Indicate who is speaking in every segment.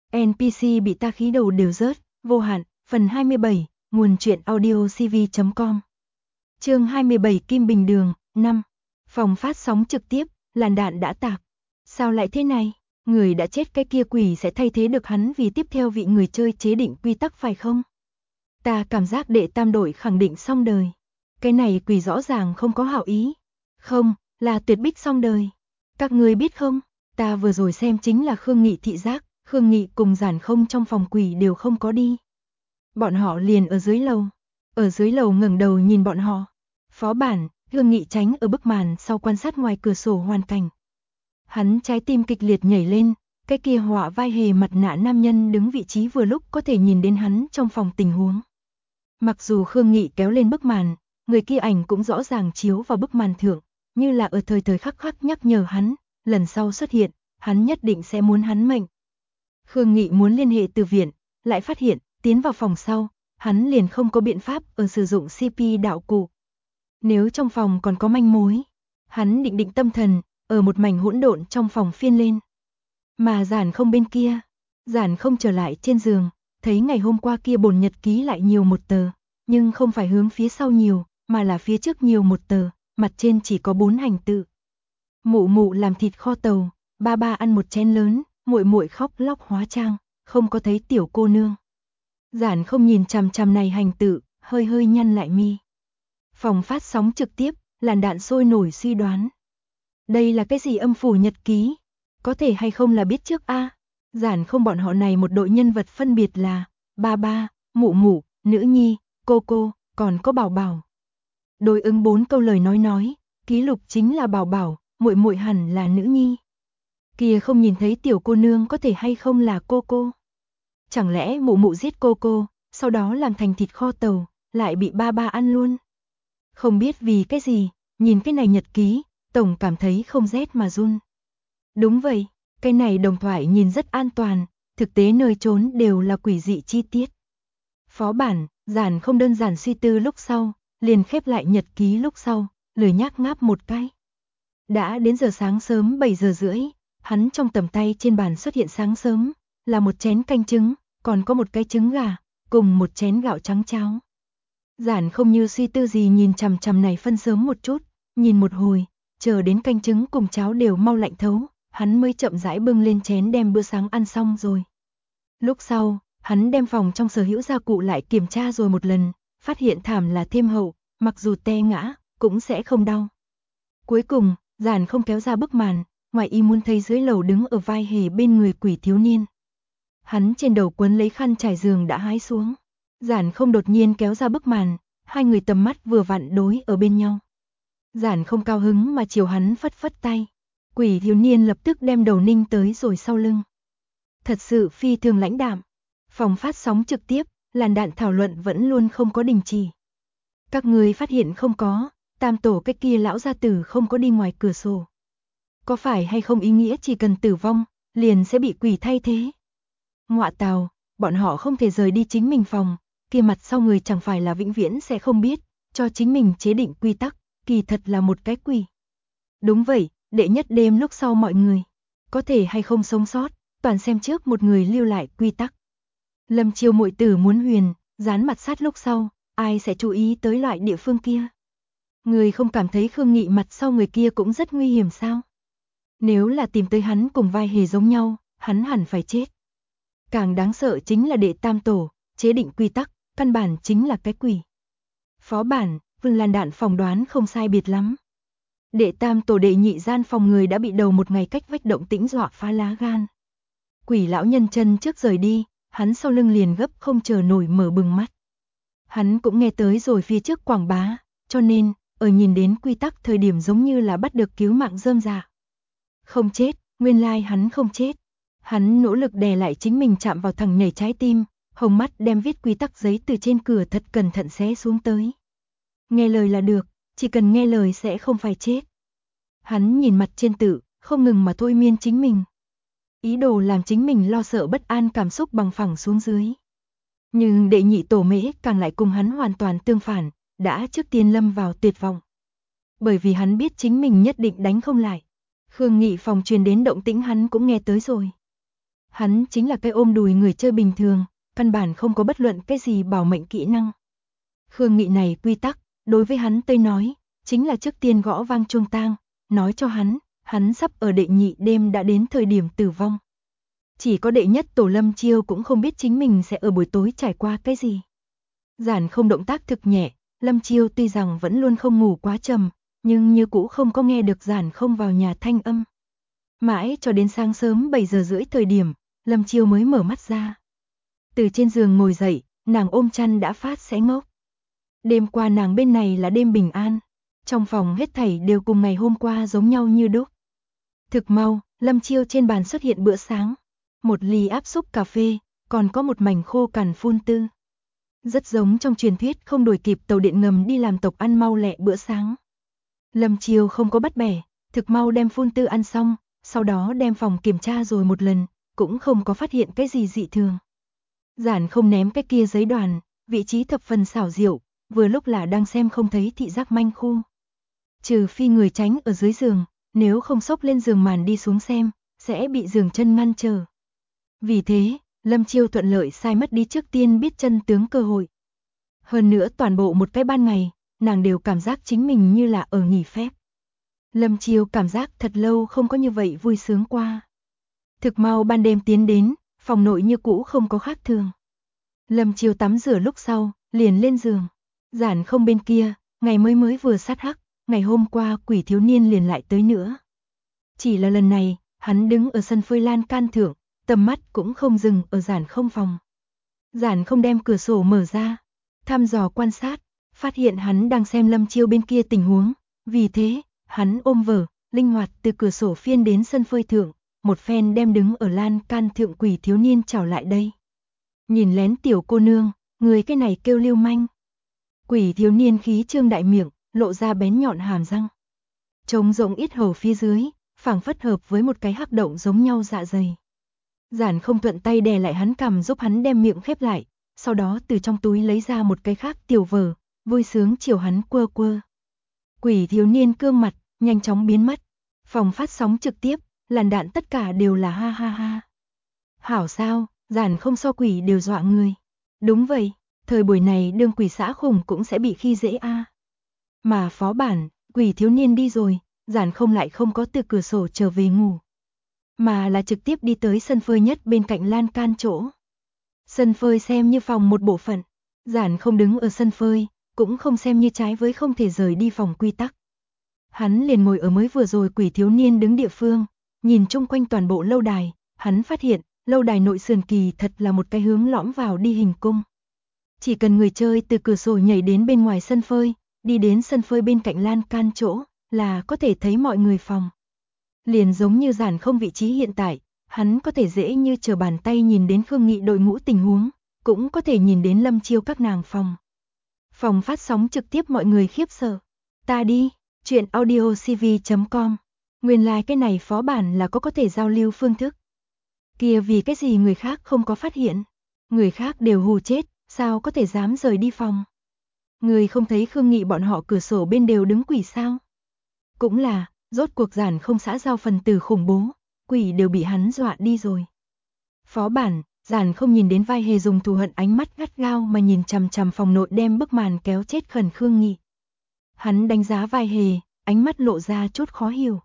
Speaker 1: NPC bị ta khí đầu đều rớt, vô hạn, phần 27, nguồn truyện audio cv.com. Chương 27 Kim Bình Đường, 5. Phòng phát sóng trực tiếp, làn đạn đã tạc. Sao lại thế này? Người đã chết cái kia quỷ sẽ thay thế được hắn vì tiếp theo vị người chơi chế định quy tắc phải không? Ta cảm giác đệ tam đội khẳng định xong đời. Cái này quỷ rõ ràng không có hảo ý. Không, là tuyệt bích xong đời. Các người biết không, ta vừa rồi xem chính là Khương Nghị thị giác, Khương Nghị cùng Giản Không trong phòng quỷ đều không có đi. Bọn họ liền ở dưới lầu. Ở dưới lầu ngẩng đầu nhìn bọn họ. Phó bản, Khương Nghị tránh ở bức màn sau quan sát ngoài cửa sổ hoàn cảnh. Hắn trái tim kịch liệt nhảy lên, cái kia họa vai hề mặt nạ nam nhân đứng vị trí vừa lúc có thể nhìn đến hắn trong phòng tình huống. Mặc dù Khương Nghị kéo lên bức màn, người kia ảnh cũng rõ ràng chiếu vào bức màn thượng, như là ở thời khắc khắc nhắc nhở hắn, lần sau xuất hiện, hắn nhất định sẽ muốn hắn mệnh. Khương Nghị muốn liên hệ từ viện, lại phát hiện, tiến vào phòng sau, hắn liền không có biện pháp ở sử dụng CP đạo cụ. Nếu trong phòng còn có manh mối, hắn định tâm thần, ở một mảnh hỗn độn trong phòng phiên lên. Mà Giản Không bên kia, Giản Không trở lại trên giường, thấy ngày hôm qua kia bổn nhật ký lại nhiều một tờ, nhưng không phải hướng phía sau nhiều, mà là phía trước nhiều một tờ, mặt trên chỉ có 4 hành tự. Mụ mụ làm thịt kho tàu, ba ba ăn một chén lớn, muội muội khóc lóc hóa trang, không có thấy tiểu cô nương. Giản Không nhìn chằm chằm này hành tự, hơi nhăn lại mi. Phòng phát sóng trực tiếp, làn đạn sôi nổi suy đoán. Đây là cái gì âm phủ nhật ký? Có thể hay không là biết trước a? Giản Không bọn họ này một đội nhân vật phân biệt là ba ba, mụ mụ, nữ nhi, cô, còn có bảo bảo. Đối ứng 4 câu lời nói, ký lục chính là bảo bảo, muội muội hẳn là nữ nhi. Kia không nhìn thấy tiểu cô nương có thể hay không là cô. Chẳng lẽ mụ mụ giết cô, sau đó làm thành thịt kho tàu, lại bị ba ba ăn luôn. Không biết vì cái gì, nhìn cái này nhật ký, tổng cảm thấy không rét mà run. Đúng vậy, cái này đồng thoại nhìn rất an toàn, thực tế nơi trốn đều là quỷ dị chi tiết. Phó bản, Giản Không đơn giản suy tư lúc sau, liền khép lại nhật ký lúc sau, lười nhác ngáp một cái. Đã đến giờ sáng sớm 7 giờ rưỡi, hắn trong tầm tay trên bàn xuất hiện sáng sớm, là một chén canh trứng, còn có một cái trứng gà, cùng một chén gạo trắng cháo. Giản Không như suy tư gì nhìn chằm chằm này phân sớm một chút, nhìn một hồi, chờ đến canh trứng cùng cháo đều mau lạnh thấu, hắn mới chậm rãi bưng lên chén đem bữa sáng ăn xong rồi. Lúc sau, hắn đem phòng trong sở hữu gia cụ lại kiểm tra rồi một lần, phát hiện thảm là thêm hậu, mặc dù té ngã, cũng sẽ không đau. Cuối cùng, Giản Không kéo ra bức màn, ngoài ý muốn thấy dưới lầu đứng ở vai hề bên người quỷ thiếu niên. Hắn trên đầu quấn lấy khăn trải giường đã hái xuống. Giản Không đột nhiên kéo ra bức màn, hai người tầm mắt vừa vặn đối ở bên nhau. Giản Không cao hứng mà chiều hắn phất tay. Quỷ thiếu niên lập tức đem đầu ninh tới rồi sau lưng. Thật sự phi thường lãnh đạm. Phòng phát sóng trực tiếp, làn đạn thảo luận vẫn luôn không có đình chỉ. Các người phát hiện không có, tam tổ cái kia lão gia tử không có đi ngoài cửa sổ. Có phải hay không ý nghĩa chỉ cần tử vong, liền sẽ bị quỷ thay thế? Ngọa tào, bọn họ không thể rời đi chính mình phòng, kia mặt sau người chẳng phải là vĩnh viễn sẽ không biết, cho chính mình chế định quy tắc, kỳ thật là một cái quỷ. Đúng vậy, đệ nhất đêm lúc sau mọi người, có thể hay không sống sót, toàn xem trước một người lưu lại quy tắc. Lâm Chiêu muội tử muốn huyền, dán mặt sát lúc sau, ai sẽ chú ý tới loại địa phương kia? Người không cảm thấy Khương Nghị mặt sau người kia cũng rất nguy hiểm sao? Nếu là tìm tới hắn cùng vai hề giống nhau, hắn hẳn phải chết. Càng đáng sợ chính là đệ tam tổ, chế định quy tắc, căn bản chính là cái quỷ. Phó bản, Vương Lan Đạn phỏng đoán không sai biệt lắm. Đệ tam tổ đệ nhị gian phòng người đã bị đầu một ngày cách vách động tĩnh dọa phá lá gan. Quỷ lão nhân chân trước rời đi, hắn sau lưng liền gấp không chờ nổi mở bừng mắt. Hắn cũng nghe tới rồi phía trước quảng bá, cho nên, ở nhìn đến quy tắc thời điểm giống như là bắt được cứu mạng rơm rạ. Không chết, nguyên lai hắn không chết. Hắn nỗ lực đè lại chính mình chạm vào thằng nhảy trái tim, hồng mắt đem viết quy tắc giấy từ trên cửa thật cẩn thận xé xuống tới. Nghe lời là được, chỉ cần nghe lời sẽ không phải chết. Hắn nhìn mặt trên tự, không ngừng mà thôi miên chính mình. Ý đồ làm chính mình lo sợ bất an cảm xúc bằng phẳng xuống dưới. Nhưng đệ nhị tổ mễ càng lại cùng hắn hoàn toàn tương phản, đã trước tiên lâm vào tuyệt vọng. Bởi vì hắn biết chính mình nhất định đánh không lại. Khương Nghị phòng truyền đến động tĩnh hắn cũng nghe tới rồi. Hắn chính là cái ôm đùi người chơi bình thường, căn bản không có bất luận cái gì bảo mệnh kỹ năng. Khương Nghị này quy tắc, đối với hắn tới nói, chính là trước tiên gõ vang chuông tang, nói cho hắn sắp ở đệ nhị đêm đã đến thời điểm tử vong. Chỉ có đệ nhất tổ Lâm Chiêu cũng không biết chính mình sẽ ở buổi tối trải qua cái gì. Giản không động tác thực nhẹ, Lâm Chiêu tuy rằng vẫn luôn không ngủ quá trầm, nhưng như cũ không có nghe được Giản không vào nhà thanh âm. Mãi cho đến sáng sớm 7 giờ rưỡi thời điểm, Lâm Chiêu mới mở mắt ra. Từ trên giường ngồi dậy, nàng ôm chăn đã phát sẽ ngốc. Đêm qua nàng bên này là đêm bình an, trong phòng hết thảy đều cùng ngày hôm qua giống nhau như đúc. Thực mau, Lâm Chiêu trên bàn xuất hiện bữa sáng, một ly áp xúc cà phê, còn có một mảnh khô cằn phun tư. Rất giống trong truyền thuyết không đuổi kịp tàu điện ngầm đi làm tộc ăn mau lẹ bữa sáng. Lâm Chiêu không có bắt bẻ, thực mau đem phun tư ăn xong, sau đó đem phòng kiểm tra rồi một lần, cũng không có phát hiện cái gì dị thường. Giản không ném cái kia giấy đoàn, vị trí thập phần xảo diệu, vừa lúc là đang xem không thấy thị giác manh khu. Trừ phi người tránh ở dưới giường, nếu không xốc lên giường màn đi xuống xem, sẽ bị giường chân ngăn trở. Vì thế, Lâm Chiêu thuận lợi sai mất đi trước tiên biết chân tướng cơ hội. Hơn nữa toàn bộ một cái ban ngày, nàng đều cảm giác chính mình như là ở nghỉ phép. Lâm Chiêu cảm giác thật lâu không có như vậy vui sướng qua. Thực mau ban đêm tiến đến, phòng nội như cũ không có khác thường. Lâm Chiêu tắm rửa lúc sau, liền lên giường. Giản không bên kia, ngày mới vừa sát hắc, ngày hôm qua quỷ thiếu niên liền lại tới nữa. Chỉ là lần này, hắn đứng ở sân phơi lan can thượng, tầm mắt cũng không dừng ở Giản không phòng. Giản không đem cửa sổ mở ra, thăm dò quan sát, phát hiện hắn đang xem Lâm Chiêu bên kia tình huống, vì thế, hắn ôm vở, linh hoạt từ cửa sổ phiên đến sân phơi thượng, một phen đem đứng ở lan can thượng quỷ thiếu niên chào lại đây. Nhìn lén tiểu cô nương, người cái này kêu lưu manh. Quỷ thiếu niên khí trương đại miệng, lộ ra bén nhọn hàm răng. Trống rỗng ít hầu phía dưới, phảng phất hợp với một cái hắc động giống nhau dạ dày. Giản không thuận tay đè lại hắn cằm giúp hắn đem miệng khép lại, sau đó từ trong túi lấy ra một cái khác tiểu vở, vui sướng chiều hắn quơ quơ. Quỷ thiếu niên cương mặt, nhanh chóng biến mất. Phòng phát sóng trực tiếp, làn đạn tất cả đều là ha ha ha. Hảo sao, Giản không so quỷ đều dọa người. Đúng vậy, thời buổi này đương quỷ xã khủng cũng sẽ bị khi dễ a. Mà phó bản, quỷ thiếu niên đi rồi, Giản không lại không có từ cửa sổ trở về ngủ, mà là trực tiếp đi tới sân phơi nhất bên cạnh lan can chỗ. Sân phơi xem như phòng một bộ phận, Giản không đứng ở sân phơi, cũng không xem như trái với không thể rời đi phòng quy tắc. Hắn liền ngồi ở mới vừa rồi quỷ thiếu niên đứng địa phương, nhìn chung quanh toàn bộ lâu đài, hắn phát hiện, lâu đài nội sườn kỳ thật là một cái hướng lõm vào đi hình cung. Chỉ cần người chơi từ cửa sổ nhảy đến bên ngoài sân phơi, đi đến sân phơi bên cạnh lan can chỗ, là có thể thấy mọi người phòng. Liền giống như Giản không vị trí hiện tại, hắn có thể dễ như trở bàn tay nhìn đến Khương Nghị đội ngũ tình huống, cũng có thể nhìn đến Lâm Chiêu các nàng phòng. Phòng phát sóng trực tiếp mọi người khiếp sợ. Ta đi, chuyện audiocv.com. Nguyên lai cái này phó bản là có thể giao lưu phương thức. Kia vì cái gì người khác không có phát hiện? Người khác đều hù chết, sao có thể dám rời đi phòng? Người không thấy Khương Nghị bọn họ cửa sổ bên đều đứng quỷ sao? Cũng là, rốt cuộc Giản không xã giao phần tử khủng bố, quỷ đều bị hắn dọa đi rồi. Phó bản, Giản không nhìn đến vai hề dùng thù hận ánh mắt gắt gao mà nhìn chằm chằm phòng nội đem bức màn kéo chết khẩn Khương Nghị. Hắn đánh giá vai hề, ánh mắt lộ ra chút khó hiểu.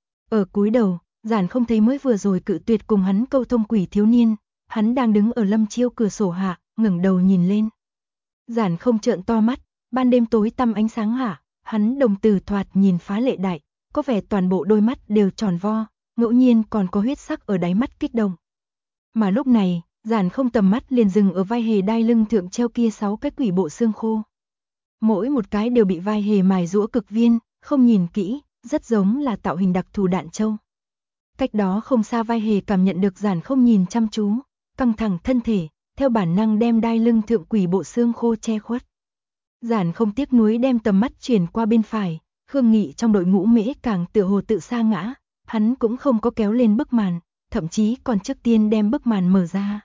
Speaker 1: Ở cúi đầu, Giản không thấy mới vừa rồi cự tuyệt cùng hắn câu thông quỷ thiếu niên, hắn đang đứng ở Lâm Chiêu cửa sổ hạ, ngẩng đầu nhìn lên. Giản không trợn to mắt, ban đêm tối tăm ánh sáng hạ, hắn đồng tử thoạt nhìn phá lệ đại, có vẻ toàn bộ đôi mắt đều tròn vo, ngẫu nhiên còn có huyết sắc ở đáy mắt kích động. Mà lúc này, Giản không tầm mắt liền dừng ở vai hề đai lưng thượng treo kia 6 cái quỷ bộ xương khô. Mỗi một cái đều bị vai hề mài rũa cực viên, không nhìn kỹ, rất giống là tạo hình đặc thù đạn châu. Cách đó không xa vai hề cảm nhận được Giản không nhìn chăm chú, căng thẳng thân thể, theo bản năng đem đai lưng thượng quỷ bộ xương khô che khuất. Giản không tiếc nuối đem tầm mắt chuyển qua bên phải, Khương Nghị trong đội ngũ mễ càng tựa hồ tự sa ngã, hắn cũng không có kéo lên bức màn, thậm chí còn trước tiên đem bức màn mở ra.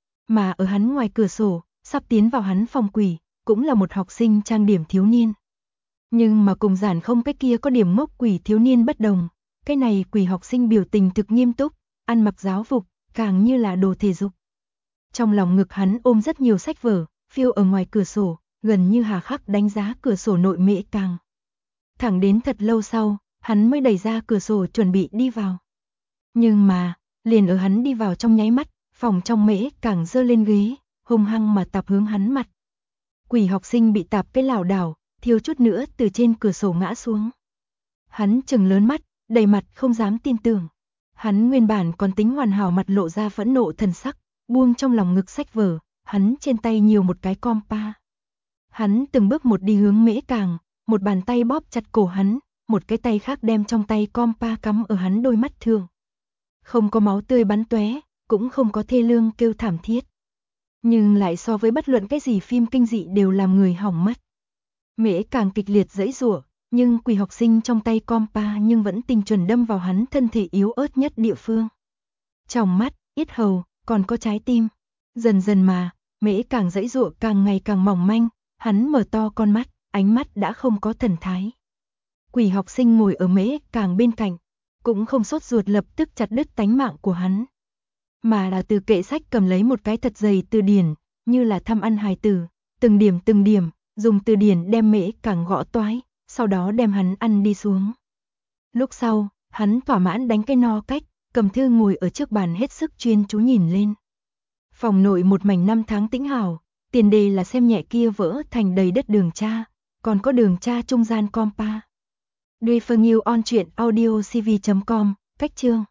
Speaker 1: Mà ở hắn ngoài cửa sổ, sắp tiến vào hắn phòng quỷ, cũng là một học sinh trang điểm thiếu niên. Nhưng mà cùng Giản không cái kia có điểm ngốc quỷ thiếu niên bất đồng, cái này quỷ học sinh biểu tình thực nghiêm túc, ăn mặc giáo phục, càng như là đồ thể dục. Trong lòng ngực hắn ôm rất nhiều sách vở, phiêu ở ngoài cửa sổ, gần như hà khắc đánh giá cửa sổ nội Mễ Càng. Thẳng đến thật lâu sau, hắn mới đẩy ra cửa sổ chuẩn bị đi vào. Nhưng mà, liền ở hắn đi vào trong nháy mắt, phòng trong Mễ Càng giơ lên ghế, hung hăng mà tạp hướng hắn mặt. Quỷ học sinh bị tạp cái lảo đảo, thiếu chút nữa từ trên cửa sổ ngã xuống. Hắn trừng lớn mắt, đầy mặt không dám tin tưởng. Hắn nguyên bản còn tính hoàn hảo mặt lộ ra phẫn nộ thần sắc, buông trong lòng ngực sách vở, hắn trên tay nhiều một cái compa. Hắn từng bước một đi hướng Mễ Càng, một bàn tay bóp chặt cổ hắn, một cái tay khác đem trong tay compa cắm ở hắn đôi mắt thường. Không có máu tươi bắn tóe, cũng không có thê lương kêu thảm thiết. Nhưng lại so với bất luận cái gì phim kinh dị đều làm người hỏng mắt. Mễ Càng kịch liệt giãy giụa, nhưng quỷ học sinh trong tay compa nhưng vẫn tinh chuẩn đâm vào hắn thân thể yếu ớt nhất địa phương. Trong mắt, yết hầu, còn có trái tim. Dần dần mà, Mễ Càng giãy giụa càng ngày càng mỏng manh, hắn mở to con mắt, ánh mắt đã không có thần thái. Quỷ học sinh ngồi ở Mễ Càng bên cạnh, cũng không sốt ruột lập tức chặt đứt tánh mạng của hắn, mà là từ kệ sách cầm lấy một cái thật dày từ điển, như là thăm ăn hài tử, từng điểm, dùng từ điển đem Mễ Càng gõ toái, sau đó đem hắn ăn đi xuống. Lúc sau, hắn thỏa mãn đánh cái no cách, cầm thư ngồi ở trước bàn hết sức chuyên chú nhìn lên. Phòng nội một mảnh năm tháng tĩnh hào, tiền đề là xem nhẹ kia vỡ thành đầy đất đường tra, còn có đường tra trung gian compa. Duy Phương Yêu on truyện audio cv.com, cách chương.